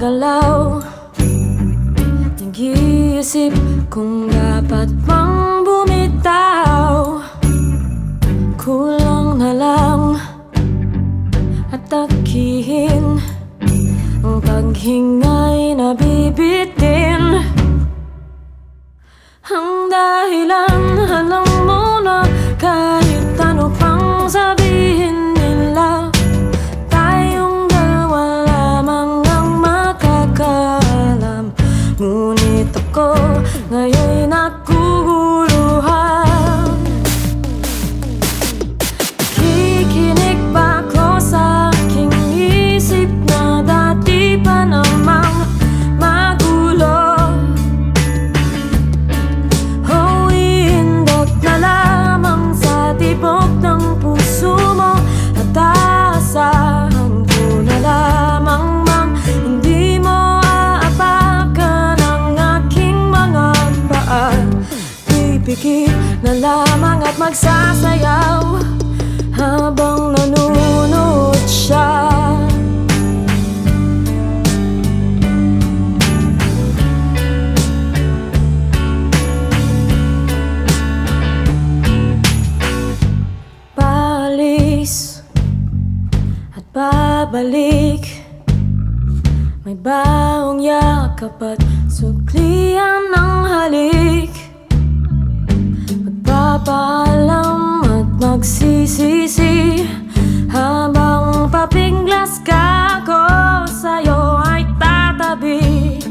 gumagalaw. Nag-iisip kung dapat bang bumitaw. Kulang na lang atakihin ang paghinga'y nabibitin. Ang dahilan, alam mo na, kahit ano pang sabihin nila, tayong dalawa lamang ang makakaalam. Ngunit ako ngayon'y naguguluhan. Kikinig ba ako sa aking isip na dati pa namang magulo? O iindot na lamang sa tibok ng puso mo, at aasahan ko na lamang mang hindi mo aapakan ang aking mga paa. Pipikit na lamang at magsasayaw habang nanonood siya. Paalis at babalik, may baong yakap at suklian ng halik. Magpapaalam at magsisisi habang papinglas ka, ako sa'yo ay tatabi.